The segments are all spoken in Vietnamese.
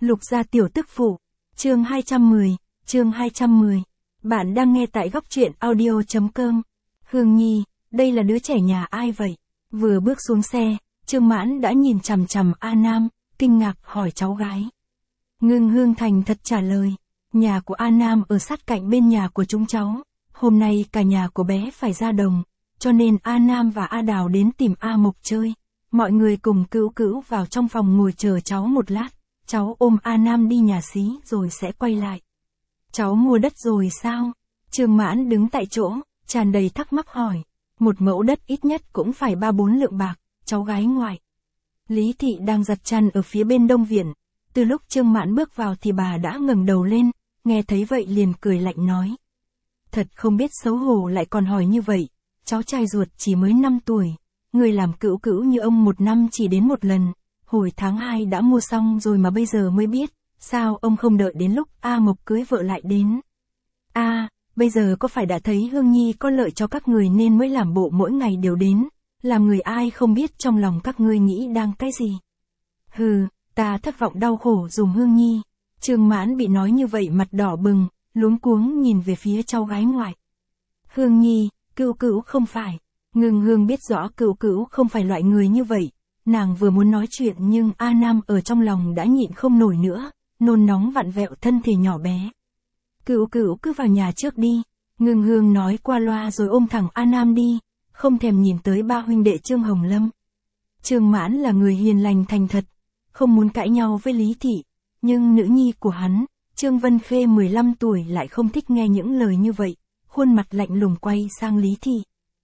Lục gia tiểu tức phụ. Chương 210. Bạn đang nghe tại góc truyện audio.com. Hương Nhi, đây là đứa trẻ nhà ai vậy? Vừa bước xuống xe, Trương Mãn đã nhìn chằm chằm A Nam, kinh ngạc hỏi cháu gái. Ngưng Hương thành thật trả lời. Nhà của A Nam ở sát cạnh bên nhà của chúng cháu. Hôm nay cả nhà của bé phải ra đồng, cho nên A Nam và A Đào đến tìm A Mộc chơi. Mọi người cùng cữu cữu vào trong phòng ngồi chờ cháu một lát. Cháu ôm A Nam đi nhà xí rồi sẽ quay lại. Cháu mua đất rồi sao? Trương Mãn đứng tại chỗ, tràn đầy thắc mắc hỏi. Một mẫu đất ít nhất cũng phải 3-4 lượng bạc, cháu gái ngoại. Lý Thị đang giặt chăn ở phía bên đông viện. Từ lúc Trương Mãn bước vào thì bà đã ngẩng đầu lên, nghe thấy vậy liền cười lạnh nói. Thật không biết xấu hổ lại còn hỏi như vậy, cháu trai ruột chỉ mới 5 tuổi. Người làm cữu cữu như ông 1 năm chỉ đến một lần. Hồi tháng 2 đã mua xong rồi mà bây giờ mới biết, sao ông không đợi đến lúc A Mộc cưới vợ lại đến. Bây giờ có phải đã thấy Hương Nhi có lợi cho các người nên mới làm bộ mỗi ngày đều đến, làm người ai không biết trong lòng các ngươi nghĩ đang cái gì. Hừ, ta thất vọng đau khổ dùm Hương Nhi. Trương Mãn bị nói như vậy mặt đỏ bừng, luống cuống nhìn về phía cháu gái ngoại. Hương Nhi, cữu cữu không phải. Ngưng Hương biết rõ cữu cữu không phải loại người như vậy. Nàng vừa muốn nói chuyện nhưng A Nam ở trong lòng đã nhịn không nổi nữa, nôn nóng vặn vẹo thân thể nhỏ bé. Cữu cữu cứ vào nhà trước đi. Ngưng Hương nói qua loa rồi ôm thẳng A Nam đi, không thèm nhìn tới ba huynh đệ Trương Hồng Lâm. Trương Mãn là người hiền lành thành thật, không muốn cãi nhau với Lý Thị, nhưng nữ nhi của hắn, Trương Vân Khê 15 tuổi lại không thích nghe những lời như vậy, khuôn mặt lạnh lùng quay sang Lý Thị.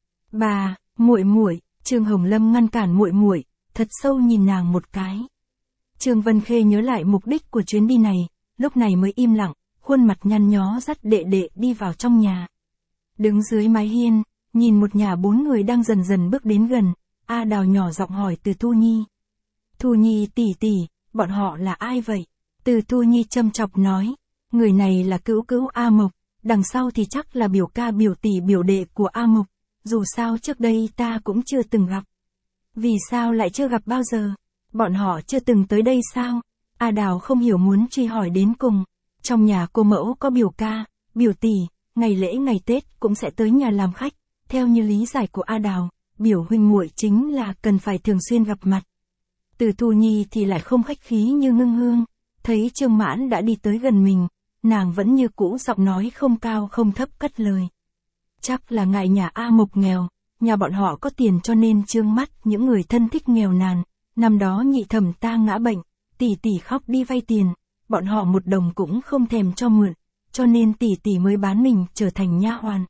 Bà, muội muội. Trương Hồng Lâm ngăn cản muội muội, thật sâu nhìn nàng một cái. Trương Vân Khê nhớ lại mục đích của chuyến đi này, lúc này mới im lặng, khuôn mặt nhăn nhó dắt đệ đệ đi vào trong nhà. Đứng dưới mái hiên, nhìn một nhà 4 người đang dần dần bước đến gần, A Đào nhỏ giọng hỏi Từ Thu Nhi. Thu Nhi tỷ tỷ, bọn họ là ai vậy? Từ Thu Nhi châm chọc nói, người này là cữu cữu A Mộc, đằng sau thì chắc là biểu ca biểu tỷ biểu đệ của A Mộc, dù sao trước đây ta cũng chưa từng gặp. Vì sao lại chưa gặp bao giờ? Bọn họ chưa từng tới đây sao? A Đào không hiểu muốn truy hỏi đến cùng. Trong nhà cô mẫu có biểu ca, biểu tỷ, ngày lễ ngày Tết cũng sẽ tới nhà làm khách. Theo như lý giải của A Đào, biểu huynh muội chính là cần phải thường xuyên gặp mặt. Từ Thu Nhi thì lại không khách khí như Ngưng Hương. Thấy Trương Mãn đã đi tới gần mình, nàng vẫn như cũ giọng nói không cao không thấp cất lời. Chắc là ngại nhà A Mộc nghèo, nhà bọn họ có tiền cho nên trương mắt những người thân thích nghèo nàn. Năm đó nhị thẩm ta ngã bệnh, tỷ tỷ khóc đi vay tiền, bọn họ 1 đồng cũng không thèm cho mượn, cho nên tỷ tỷ mới bán mình trở thành nha hoàn.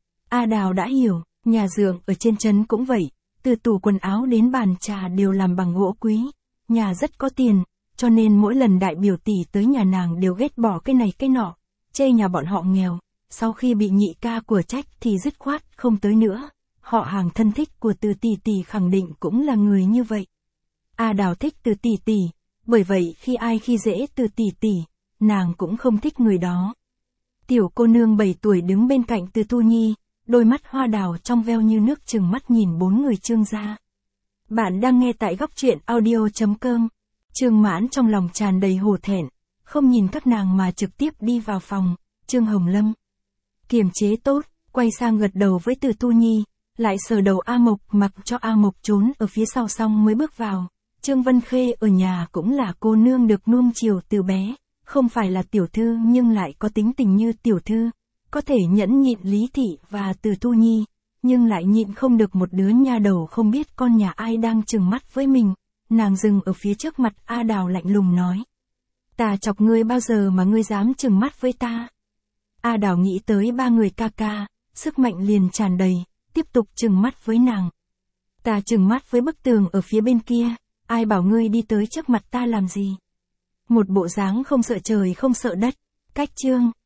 A Đào đã hiểu, nhà dượng ở trên trấn cũng vậy, từ tủ quần áo đến bàn trà đều làm bằng gỗ quý, nhà rất có tiền, cho nên mỗi lần đại biểu tỷ tới nhà nàng đều ghét bỏ cái này cái nọ, chê nhà bọn họ nghèo, sau khi bị nhị ca của trách thì dứt khoát không tới nữa. Họ hàng thân thích của Từ tỷ tỷ khẳng định cũng là người như vậy. A Đào thích Từ tỷ tỷ, bởi vậy khi ai khi dễ Từ tỷ tỷ, nàng cũng không thích người đó. Tiểu cô nương 7 tuổi đứng bên cạnh Từ Thu Nhi, đôi mắt hoa đào trong veo như nước trừng mắt nhìn 4 người Trương gia. Bạn đang nghe tại góc truyện audio.com. Trương Mãn trong lòng tràn đầy hổ thẹn, không nhìn các nàng mà trực tiếp đi vào phòng. Trương Hồng Lâm kiềm chế tốt, quay sang gật đầu với Từ Thu Nhi, lại sờ đầu A Mộc mặc cho A Mộc trốn ở phía sau xong mới bước vào. Trương Vân Khê ở nhà cũng là cô nương được nuông chiều từ bé, không phải là tiểu thư nhưng lại có tính tình như tiểu thư, có thể nhẫn nhịn Lý Thị và Từ Thu Nhi, nhưng lại nhịn không được một đứa nha đầu không biết con nhà ai đang trừng mắt với mình. Nàng dừng ở phía trước mặt A Đào lạnh lùng nói. Ta chọc ngươi bao giờ mà ngươi dám trừng mắt với ta? A Đào nghĩ tới 3 người ca ca, sức mạnh liền tràn đầy, tiếp tục trừng mắt với nàng. Ta trừng mắt với bức tường ở phía bên kia, ai bảo ngươi đi tới trước mặt ta làm gì? Một bộ dáng không sợ trời không sợ đất, cách Trương